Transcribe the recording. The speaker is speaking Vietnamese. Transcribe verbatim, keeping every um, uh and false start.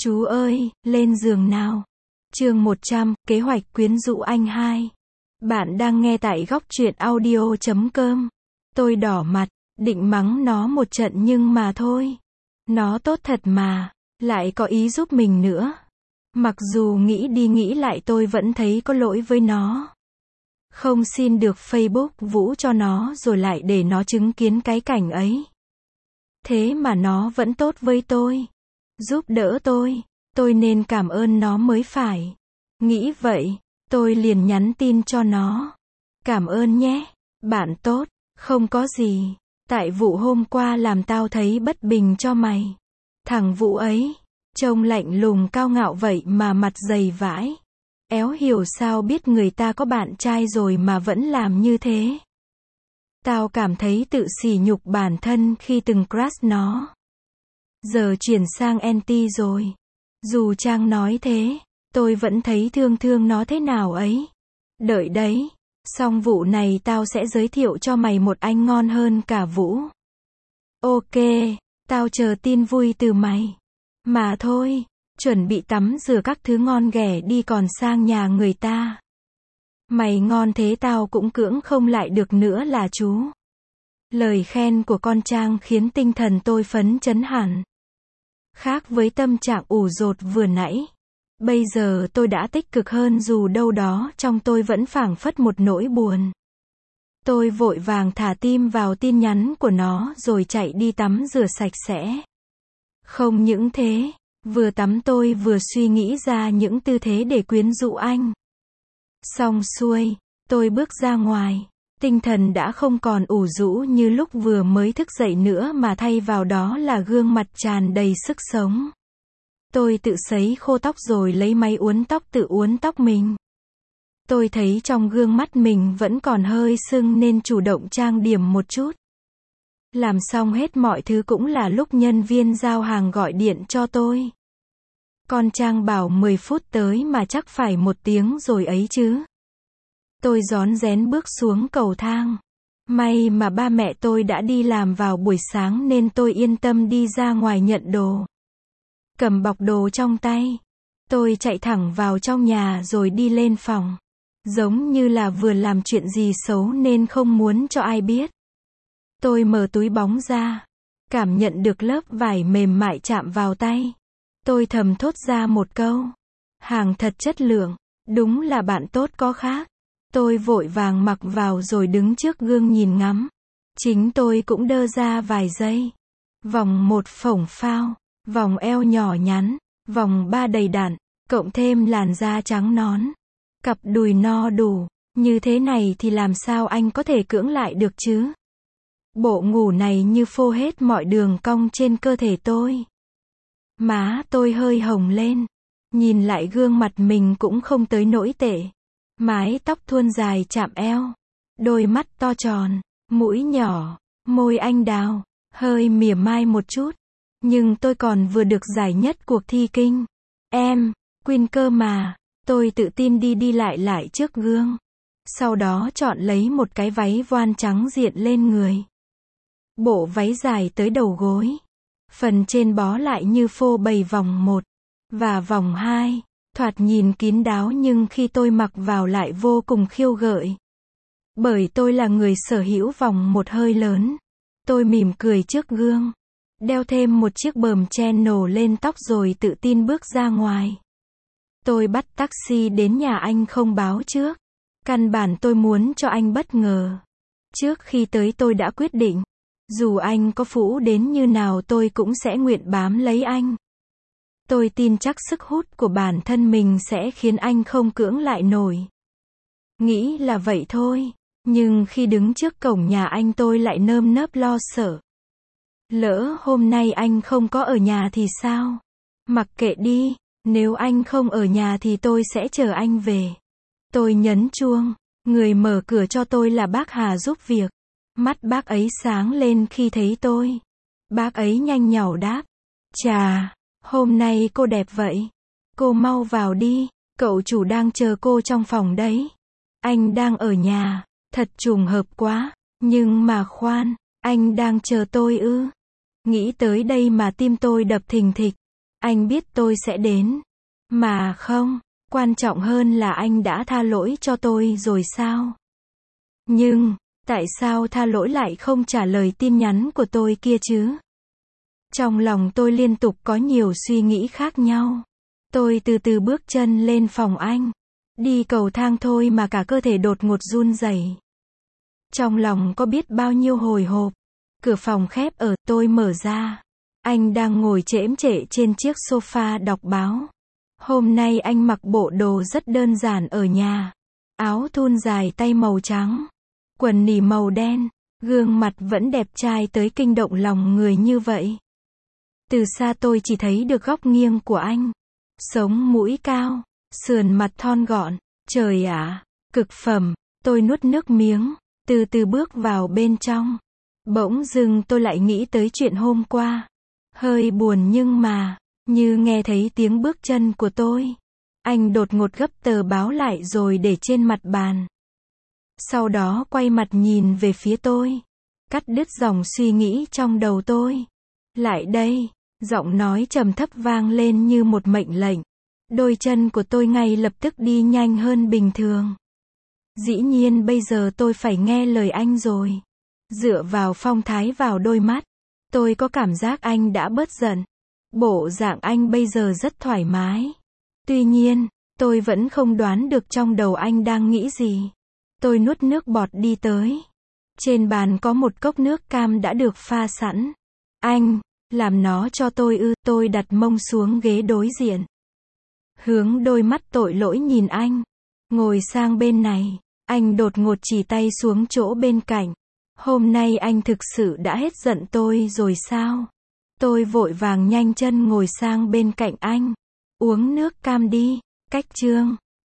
Chú ơi, lên giường nào. Chương một trăm, kế hoạch quyến rũ anh hai. Bạn đang nghe tại góc truyện audio chấm com. Tôi đỏ mặt, định mắng nó một trận nhưng mà thôi. Nó tốt thật mà, lại có ý giúp mình nữa. Mặc dù nghĩ đi nghĩ lại tôi vẫn thấy có lỗi với nó. Không xin được Facebook Vũ cho nó rồi lại để nó chứng kiến cái cảnh ấy. Thế mà nó vẫn tốt với tôi. Giúp đỡ tôi. Tôi nên cảm ơn nó mới phải. Nghĩ vậy, tôi liền nhắn tin cho nó. Cảm ơn nhé, bạn tốt, không có gì. Tại vụ hôm qua làm tao thấy bất bình cho mày. Thằng Vũ ấy, trông lạnh lùng cao ngạo vậy mà mặt dày vãi. Éo hiểu sao biết người ta có bạn trai rồi mà vẫn làm như thế. Tao cảm thấy tự sỉ nhục bản thân khi từng crush nó. Giờ chuyển sang anti rồi. Dù Trang nói thế, tôi vẫn thấy thương thương nó thế nào ấy. Đợi đấy, xong vụ này tao sẽ giới thiệu cho mày một anh ngon hơn cả Vũ. Ok, tao chờ tin vui từ mày. Mà thôi, chuẩn bị tắm rửa các thứ ngon ghẻ đi còn sang nhà người ta. Mày ngon thế tao cũng cưỡng không lại được nữa là chú. Lời khen của con Trang khiến tinh thần tôi phấn chấn hẳn. Khác với tâm trạng ủ dột vừa nãy. Bây giờ tôi đã tích cực hơn dù đâu đó trong tôi vẫn phảng phất một nỗi buồn. Tôi vội vàng thả tim vào tin nhắn của nó rồi chạy đi tắm rửa sạch sẽ. Không những thế, vừa tắm tôi vừa suy nghĩ ra những tư thế để quyến rũ anh. Xong xuôi, tôi bước ra ngoài. Tinh thần đã không còn ủ rũ như lúc vừa mới thức dậy nữa mà thay vào đó là gương mặt tràn đầy sức sống. Tôi tự sấy khô tóc rồi lấy máy uốn tóc tự uốn tóc mình. Tôi thấy trong gương mắt mình vẫn còn hơi sưng nên chủ động trang điểm một chút. Làm xong hết mọi thứ cũng là lúc nhân viên giao hàng gọi điện cho tôi. Con Trang bảo mười phút tới mà chắc phải một tiếng rồi ấy chứ. Tôi rón rén bước xuống cầu thang. May mà ba mẹ tôi đã đi làm vào buổi sáng nên tôi yên tâm đi ra ngoài nhận đồ. Cầm bọc đồ trong tay, tôi chạy thẳng vào trong nhà rồi đi lên phòng. Giống như là vừa làm chuyện gì xấu nên không muốn cho ai biết. Tôi mở túi bóng ra, cảm nhận được lớp vải mềm mại chạm vào tay. Tôi thầm thốt ra một câu. Hàng thật chất lượng, đúng là bạn tốt có khác. Tôi vội vàng mặc vào rồi đứng trước gương nhìn ngắm. Chính tôi cũng đơ ra vài giây. Vòng một phổng phao, vòng eo nhỏ nhắn, vòng ba đầy đặn, cộng thêm làn da trắng nõn. Cặp đùi no đủ, như thế này thì làm sao anh có thể cưỡng lại được chứ? Bộ ngủ này như phô hết mọi đường cong trên cơ thể tôi. Má tôi hơi hồng lên. Nhìn lại gương mặt mình cũng không tới nỗi tệ. Mái tóc thuôn dài chạm eo. Đôi mắt to tròn, mũi nhỏ, môi anh đào, hơi mỉa mai một chút. Nhưng tôi còn vừa được giải nhất cuộc thi kinh. Em, Queen cơ mà. Tôi tự tin đi đi lại lại trước gương. Sau đó chọn lấy một cái váy voan trắng diện lên người. Bộ váy dài tới đầu gối. Phần trên bó lại như phô bày vòng một và vòng hai. Thoạt nhìn kín đáo nhưng khi tôi mặc vào lại vô cùng khiêu gợi. Bởi tôi là người sở hữu vòng một hơi lớn. Tôi mỉm cười trước gương. Đeo thêm một chiếc bờm chen nổ lên tóc rồi tự tin bước ra ngoài. Tôi bắt taxi đến nhà anh không báo trước. Căn bản tôi muốn cho anh bất ngờ. Trước khi tới tôi đã quyết định. Dù anh có phũ đến như nào tôi cũng sẽ nguyện bám lấy anh. Tôi tin chắc sức hút của bản thân mình sẽ khiến anh không cưỡng lại nổi. Nghĩ là vậy thôi. Nhưng khi đứng trước cổng nhà anh tôi lại nơm nớp lo sợ. Lỡ hôm nay anh không có ở nhà thì sao? Mặc kệ đi. Nếu anh không ở nhà thì tôi sẽ chờ anh về. Tôi nhấn chuông. Người mở cửa cho tôi là bác Hà giúp việc. Mắt bác ấy sáng lên khi thấy tôi. Bác ấy nhanh nhảu đáp. Chà, hôm nay cô đẹp vậy. Cô mau vào đi, cậu chủ đang chờ cô trong phòng đấy. Anh đang ở nhà, thật trùng hợp quá. Nhưng mà khoan, anh đang chờ tôi ư? Nghĩ tới đây mà tim tôi đập thình thịch. Anh biết tôi sẽ đến. Mà không, quan trọng hơn là anh đã tha lỗi cho tôi rồi sao? Nhưng, tại sao tha lỗi lại không trả lời tin nhắn của tôi kia chứ? Trong lòng tôi liên tục có nhiều suy nghĩ khác nhau. Tôi từ từ bước chân lên phòng anh. Đi cầu thang thôi mà cả cơ thể đột ngột run rẩy. Trong lòng có biết bao nhiêu hồi hộp. Cửa phòng khép ở, tôi mở ra. Anh đang ngồi chễm chệ trên chiếc sofa đọc báo. Hôm nay anh mặc bộ đồ rất đơn giản ở nhà. Áo thun dài tay màu trắng. Quần nỉ màu đen. Gương mặt vẫn đẹp trai tới kinh động lòng người như vậy. Từ xa tôi chỉ thấy được góc nghiêng của anh. Sống mũi cao. Sườn mặt thon gọn. Trời ạ, cực phẩm. Tôi nuốt nước miếng. Từ từ bước vào bên trong. Bỗng dưng tôi lại nghĩ tới chuyện hôm qua. Hơi buồn nhưng mà, như nghe thấy tiếng bước chân của tôi. Anh đột ngột gấp tờ báo lại rồi để trên mặt bàn. Sau đó quay mặt nhìn về phía tôi. Cắt đứt dòng suy nghĩ trong đầu tôi. Lại đây, giọng nói trầm thấp vang lên như một mệnh lệnh. Đôi chân của tôi ngay lập tức đi nhanh hơn bình thường. Dĩ nhiên bây giờ tôi phải nghe lời anh rồi. Dựa vào phong thái vào đôi mắt, tôi có cảm giác anh đã bớt giận. Bộ dạng anh bây giờ rất thoải mái. Tuy nhiên, tôi vẫn không đoán được trong đầu anh đang nghĩ gì. Tôi nuốt nước bọt đi tới. Trên bàn có một cốc nước cam đã được pha sẵn. Anh, làm nó cho tôi ư? Tôi đặt mông xuống ghế đối diện. Hướng đôi mắt tội lỗi nhìn anh. Ngồi sang bên này. Anh đột ngột chỉ tay xuống chỗ bên cạnh. Hôm nay anh thực sự đã hết giận tôi rồi sao? Tôi vội vàng nhanh chân ngồi sang bên cạnh anh. Uống nước cam đi. Cách chương.